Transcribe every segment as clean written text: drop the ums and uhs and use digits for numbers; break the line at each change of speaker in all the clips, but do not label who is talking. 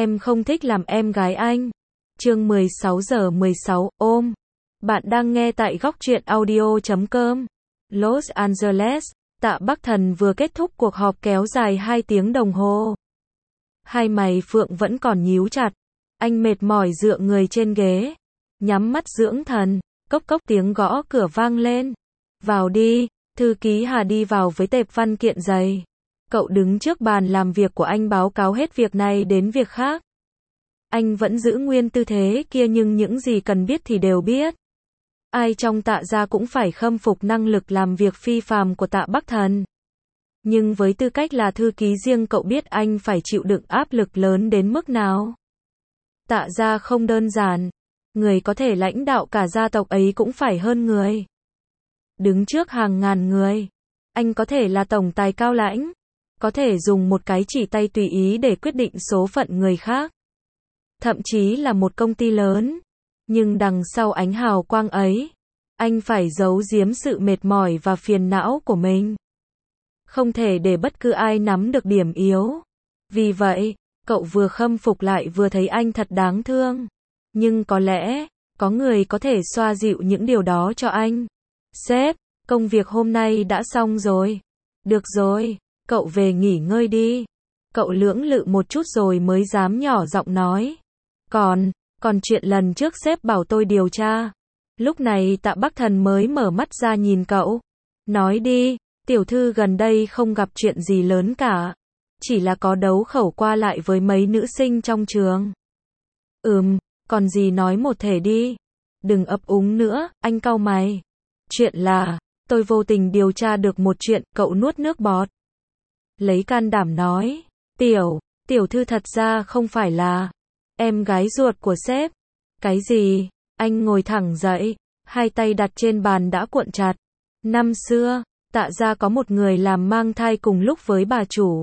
Em không thích làm em gái anh. Chương 16:16, ôm. Bạn đang nghe tại góc truyện audio.com. Los Angeles, Tạ Bắc Thần vừa kết thúc cuộc họp kéo dài 2 tiếng đồng hồ. Hai mày Phượng vẫn còn nhíu chặt. Anh mệt mỏi dựa người trên ghế, nhắm mắt dưỡng thần. Cốc cốc tiếng gõ cửa vang lên. Vào đi. Thư ký Hà đi vào với tệp văn kiện dày. Cậu đứng trước bàn làm việc của anh báo cáo hết việc này đến việc khác. Anh vẫn giữ nguyên tư thế kia nhưng những gì cần biết thì đều biết. Ai trong Tạ gia cũng phải khâm phục năng lực làm việc phi phàm của Tạ Bắc Thần. Nhưng với tư cách là thư ký riêng cậu biết anh phải chịu đựng áp lực lớn đến mức nào. Tạ gia không đơn giản. Người có thể lãnh đạo cả gia tộc ấy cũng phải hơn người. Đứng trước hàng ngàn người. Anh có thể là tổng tài cao lãnh. Có thể dùng một cái chỉ tay tùy ý để quyết định số phận người khác. Thậm chí là một công ty lớn. Nhưng đằng sau ánh hào quang ấy, anh phải giấu giếm sự mệt mỏi và phiền não của mình. Không thể để bất cứ ai nắm được điểm yếu. Vì vậy, cậu vừa khâm phục lại vừa thấy anh thật đáng thương. Nhưng có lẽ, có người có thể xoa dịu những điều đó cho anh. Sếp, công việc hôm nay đã xong rồi. Được rồi, cậu về nghỉ ngơi đi. Cậu lưỡng lự một chút rồi mới dám nhỏ giọng nói. Còn chuyện lần trước sếp bảo tôi điều tra. Lúc này Tạ Bắc Thần mới mở mắt ra nhìn cậu. Nói đi, tiểu thư gần đây không gặp chuyện gì lớn cả. Chỉ là có đấu khẩu qua lại với mấy nữ sinh trong trường. Còn gì nói một thể đi. Đừng ấp úng nữa, anh cau mày. Chuyện là, tôi vô tình điều tra được một chuyện, cậu nuốt nước bọt. Lấy can đảm nói, tiểu thư thật ra không phải là em gái ruột của sếp. Cái gì? Anh ngồi thẳng dậy, hai tay đặt trên bàn đã cuộn chặt. Năm xưa, Tạ gia có một người làm mang thai cùng lúc với bà chủ.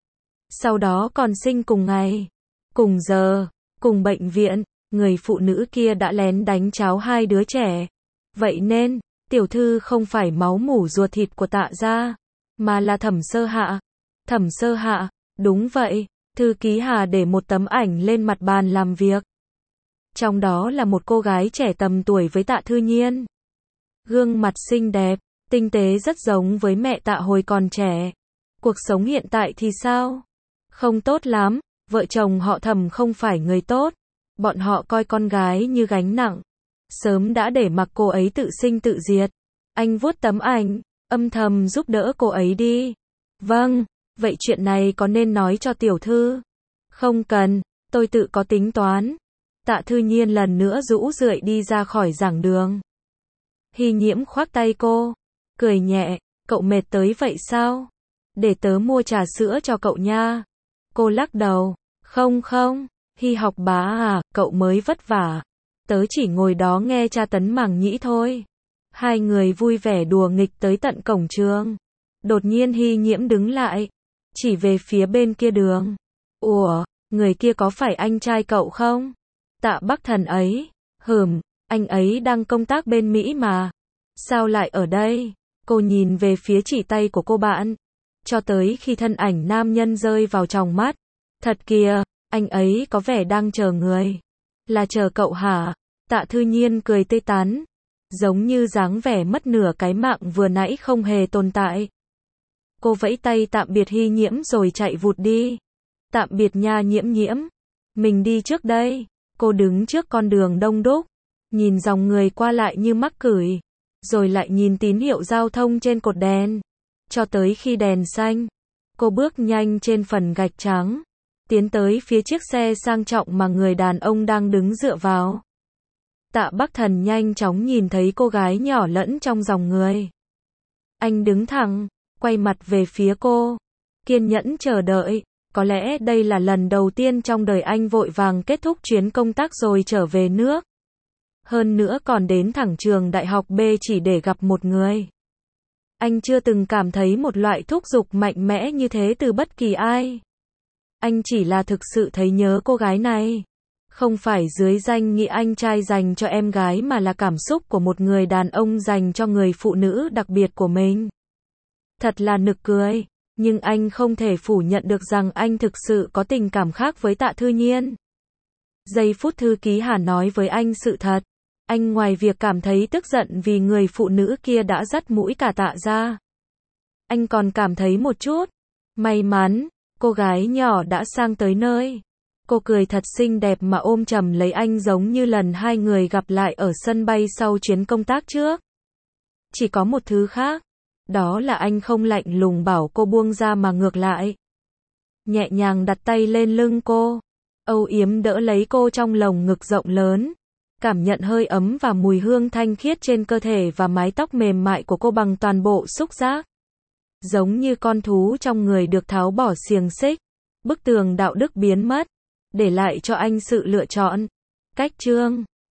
Sau đó còn sinh cùng ngày, cùng giờ, cùng bệnh viện, người phụ nữ kia đã lén đánh cháo hai đứa trẻ. Vậy nên, tiểu thư không phải máu mủ ruột thịt của Tạ gia, mà là Thẩm Sơ Hạ. Thẩm Sơ Hạ, đúng vậy. Thư ký Hà để một tấm ảnh lên mặt bàn làm việc. Trong đó là một cô gái trẻ tầm tuổi với Tạ Thư Nhiên. Gương mặt xinh đẹp, tinh tế rất giống với mẹ Tạ hồi còn trẻ. Cuộc sống hiện tại thì sao? Không tốt lắm, vợ chồng họ Thẩm không phải người tốt. Bọn họ coi con gái như gánh nặng. Sớm đã để mặc cô ấy tự sinh tự diệt. Anh vuốt tấm ảnh, âm thầm giúp đỡ cô ấy đi. Vâng. Vậy chuyện này có nên nói cho tiểu thư? Không cần, tôi tự có tính toán. Tạ Thư Nhiên lần nữa rũ rượi đi ra khỏi giảng đường. Hy Nhiễm khoác tay cô, cười nhẹ, cậu mệt tới vậy sao? Để tớ mua trà sữa cho cậu nha. Cô lắc đầu, không, Hy học bá à, cậu mới vất vả. Tớ chỉ ngồi đó nghe tra tấn màng nhĩ thôi. Hai người vui vẻ đùa nghịch tới tận cổng trường. Đột nhiên Hy Nhiễm đứng lại. Chỉ về phía bên kia đường. Ủa, người kia có phải anh trai cậu không? Tạ Bắc Thần ấy. Anh ấy đang công tác bên Mỹ mà. Sao lại ở đây? Cô nhìn về phía chỉ tay của cô bạn. Cho tới khi thân ảnh nam nhân rơi vào tròng mắt. Thật kìa, anh ấy có vẻ đang chờ người. Là chờ cậu hả? Tạ Thư Nhiên cười tươi tắn. Giống như dáng vẻ mất nửa cái mạng vừa nãy không hề tồn tại. Cô vẫy tay tạm biệt Hy Nhiễm rồi chạy vụt đi. Tạm biệt nha Nhiễm. Mình đi trước đây. Cô đứng trước con đường đông đúc. Nhìn dòng người qua lại như mắc cửi. Rồi lại nhìn tín hiệu giao thông trên cột đèn. Cho tới khi đèn xanh. Cô bước nhanh trên phần gạch trắng. Tiến tới phía chiếc xe sang trọng mà người đàn ông đang đứng dựa vào. Tạ Bắc Thần nhanh chóng nhìn thấy cô gái nhỏ lẫn trong dòng người. Anh đứng thẳng. Quay mặt về phía cô. Kiên nhẫn chờ đợi. Có lẽ đây là lần đầu tiên trong đời anh vội vàng kết thúc chuyến công tác rồi trở về nước. Hơn nữa còn đến thẳng trường đại học B chỉ để gặp một người. Anh chưa từng cảm thấy một loại thúc giục mạnh mẽ như thế từ bất kỳ ai. Anh chỉ là thực sự thấy nhớ cô gái này. Không phải dưới danh nghĩa anh trai dành cho em gái mà là cảm xúc của một người đàn ông dành cho người phụ nữ đặc biệt của mình. Thật là nực cười. Nhưng anh không thể phủ nhận được rằng anh thực sự có tình cảm khác với Tạ Thư Nhiên. Giây phút thư ký Hà nói với anh sự thật, anh ngoài việc cảm thấy tức giận vì người phụ nữ kia đã dắt mũi cả Tạ ra, anh còn cảm thấy một chút may mắn, cô gái nhỏ đã sang tới nơi. Cô cười thật xinh đẹp mà ôm chầm lấy anh giống như lần hai người gặp lại ở sân bay sau chuyến công tác trước. Chỉ có một thứ khác, đó là anh không lạnh lùng bảo cô buông ra mà ngược lại nhẹ nhàng đặt tay lên lưng cô, âu yếm đỡ lấy cô trong lồng ngực rộng lớn, cảm nhận hơi ấm và mùi hương thanh khiết trên cơ thể và mái tóc mềm mại của cô bằng toàn bộ xúc giác. Giống như con thú trong người được tháo bỏ xiềng xích, bức tường đạo đức biến mất, để lại cho anh sự lựa chọn. Cách chương